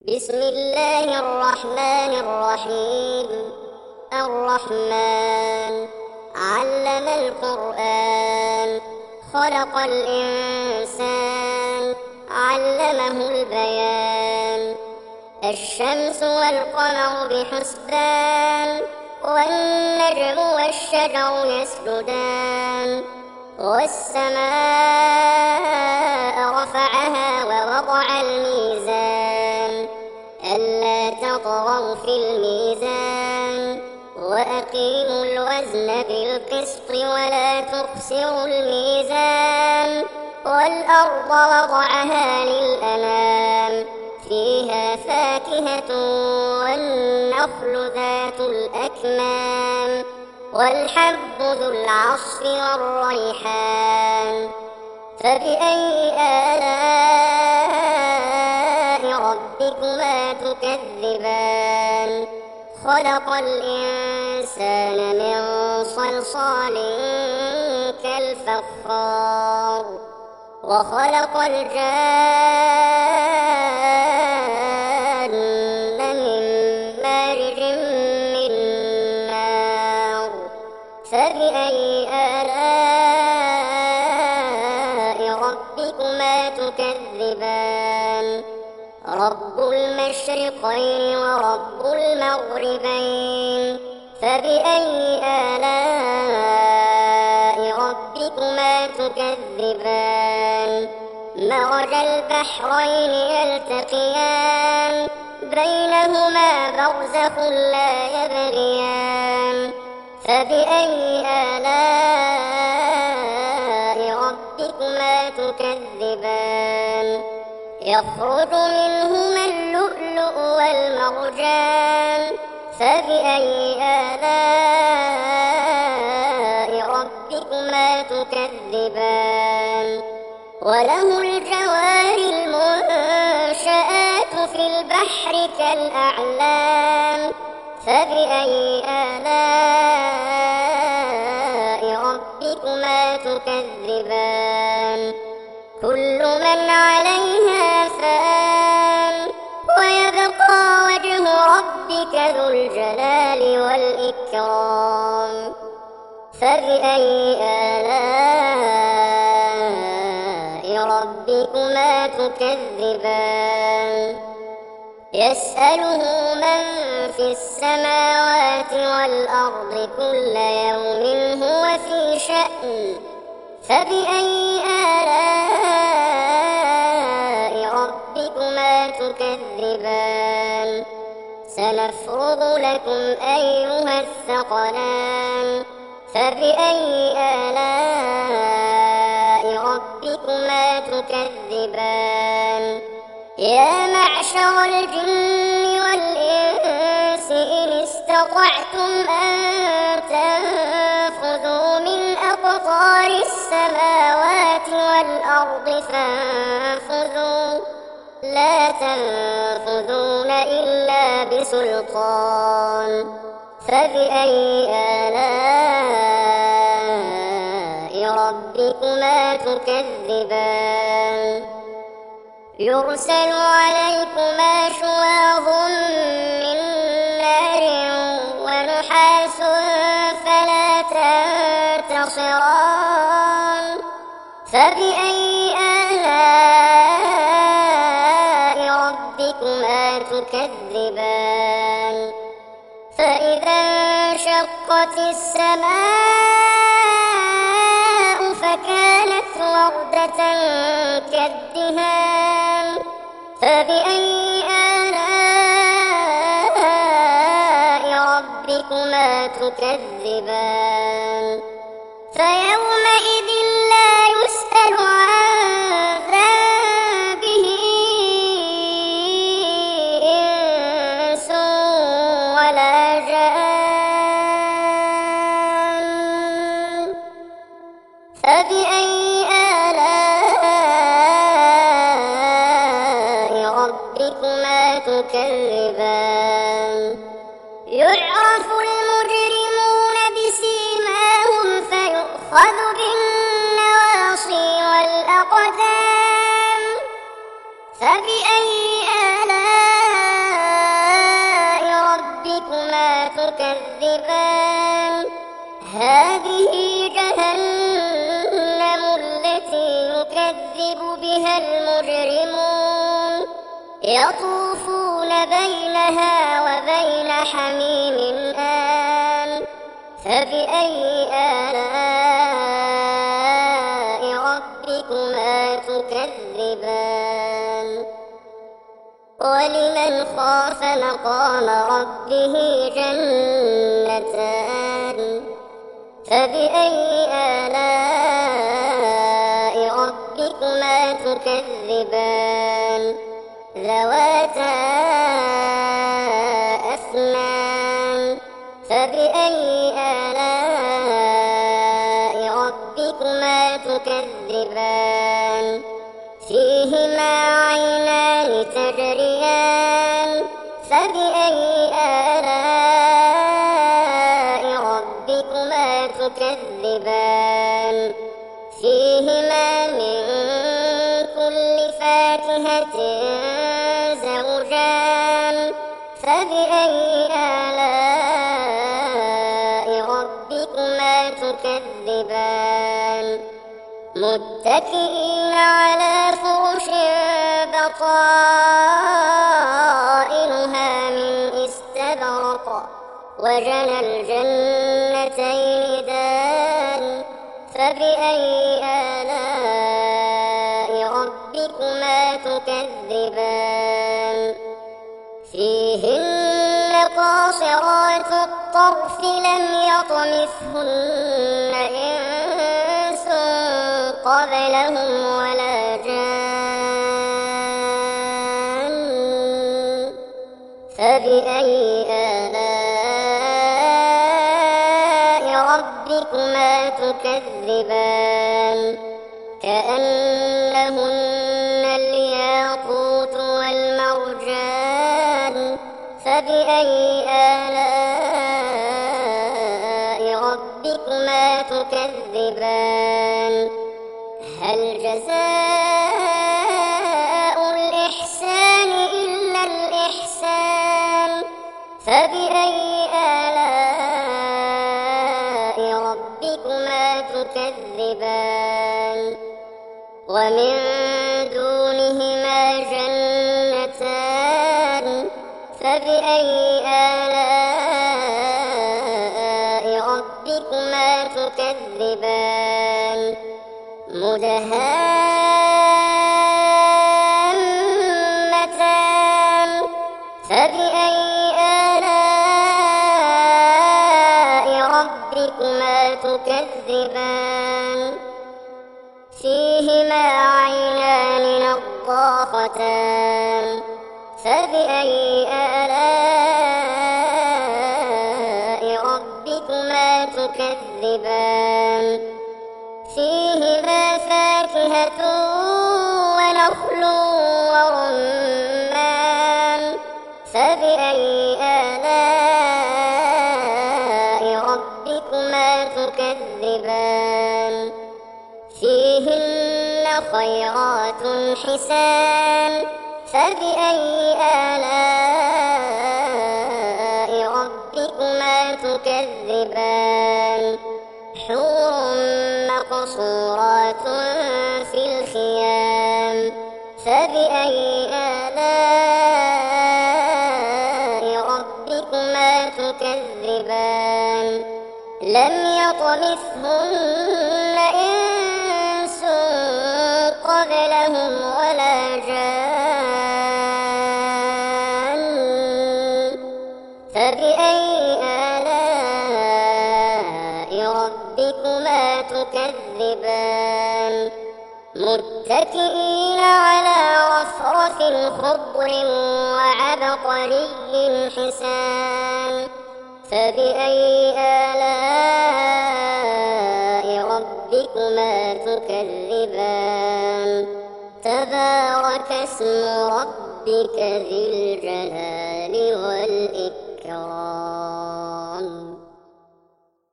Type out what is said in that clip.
بسم الله الرحمن الرحيم. الرحمن علم القرآن، خلق الإنسان، علمه البيان. الشمس والقمر بحسبان، والنجم والشجر يسجدان. والسماء رفعها ووضع الميزان، ألا تطغوا في الميزان، وأقيموا الوزن بالقسط ولا تخسروا الميزان. والأرض وضعها للأنام، فيها فاكهة والنخل ذات الأكمام، والحب ذو العصف والريحان. فبأي آلاء ربكما تكذبان؟ خلق الإنسان من صلصال كالفخار، وخلق الجان من مارج من نار. فبأي آلاء ربكما تكذبان؟ رب المشرقين ورب المغربين. فبأي آلاء ربكما تكذبان؟ مرج البحرين يلتقيان، بينهما برزخ لا يبغيان. فبأي آلاء ربكما تكذبان؟ يخرج منهما اللؤلؤ والمرجان. فبأي آلاء ربكما تكذبان؟ وله الجوار المنشآت في البحر كالأعلام. فبأي آلاء ربكما تكذبان؟ كل من عليها فان، ويبقى وجه ربك ذو الجلال والإكرام. فبأي آلاء ربكما تكذبان؟ يسأله من في السماوات والأرض كل يوم هو في شأن. فبأي آلاء ربكما تكذبان؟ سنفرغ لكم أيها الثقلان. فبأي آلاء ربكما تكذبان؟ يا معشر الجن والإنس إن استطعتم أن تنفذوا من أقطار السماوات والأرض فانفذوا، لا تنفذون إلا بسلطان. فبأي آلاء ربكما تكذبان؟ يرسل عليكما شواظ من نار ونحاس فلا تنتصران. فبأي آلاء ربكما تكذبان؟ فإذا انشقت السماء فكانت وردة كالدهان. فبأي آلاء ربكما تكذبان؟ فيومئذ لا يسأل عن ذنبه إنس ولا جان. فبأي آلاء ربكما تكذبان؟ يعرف المجرمون بسيماهم فيؤخذ بالنواصي والأقدام. فبأي آلاء تكذبان هذه جهنم التي يكذب بها المجرمون يطوفون بينها وبين حميم آن فبأي آلاء ربكما تكذبان ولمن خاف مقام ربه جنتان فبأي آلاء ربكما تكذبان ذواتا أفنان فبأي آلاء ربكما تكذبان فيهما عينان تجريان فبأي آلاء ربكما تكذبان فيهما من كل فاكهة زوجان فبأي آلاء ربكما تكذبان متكئين على فرش بطائنها من استبرق وجنى الجنتين دان فبأي آلاء ربكما تكذبان فيهن قاصرات الطرف لم يطمثهن إنس قبلهم ولا جان فبأي آلاء ربكما تكذبان كأنهن الياقوت والمرجان فبأي آلاء ربكما تكذبان هل جزاء الإحسان إلا الإحسان فبأي آلاء ربكما تكذبان ومن دونهما جنتان فبأي آلاء ربكما تكذبان مدهامتان فبأي آلاء ربكما تكذبان فيهما عينان نضاختان فبأي آلاء ربكما تكذبان فيهما فاكهة ونخل ورمان فبأي آلاء ربكما تكذبان فيهن خيرات حسان فبأي آلاء ربكما تكذبان حور مقصورات في الخيام فبأي آلاء ربكما تكذبان لم يطمثهن إنس قبلهم ولا جان فبأي آلاء ربكما تكذبان متكئين على رفرف خضر وعبقري حسان فبأي آلاء ربكما تكذبان تبارك اسم ربك ذي الجلال والإكرام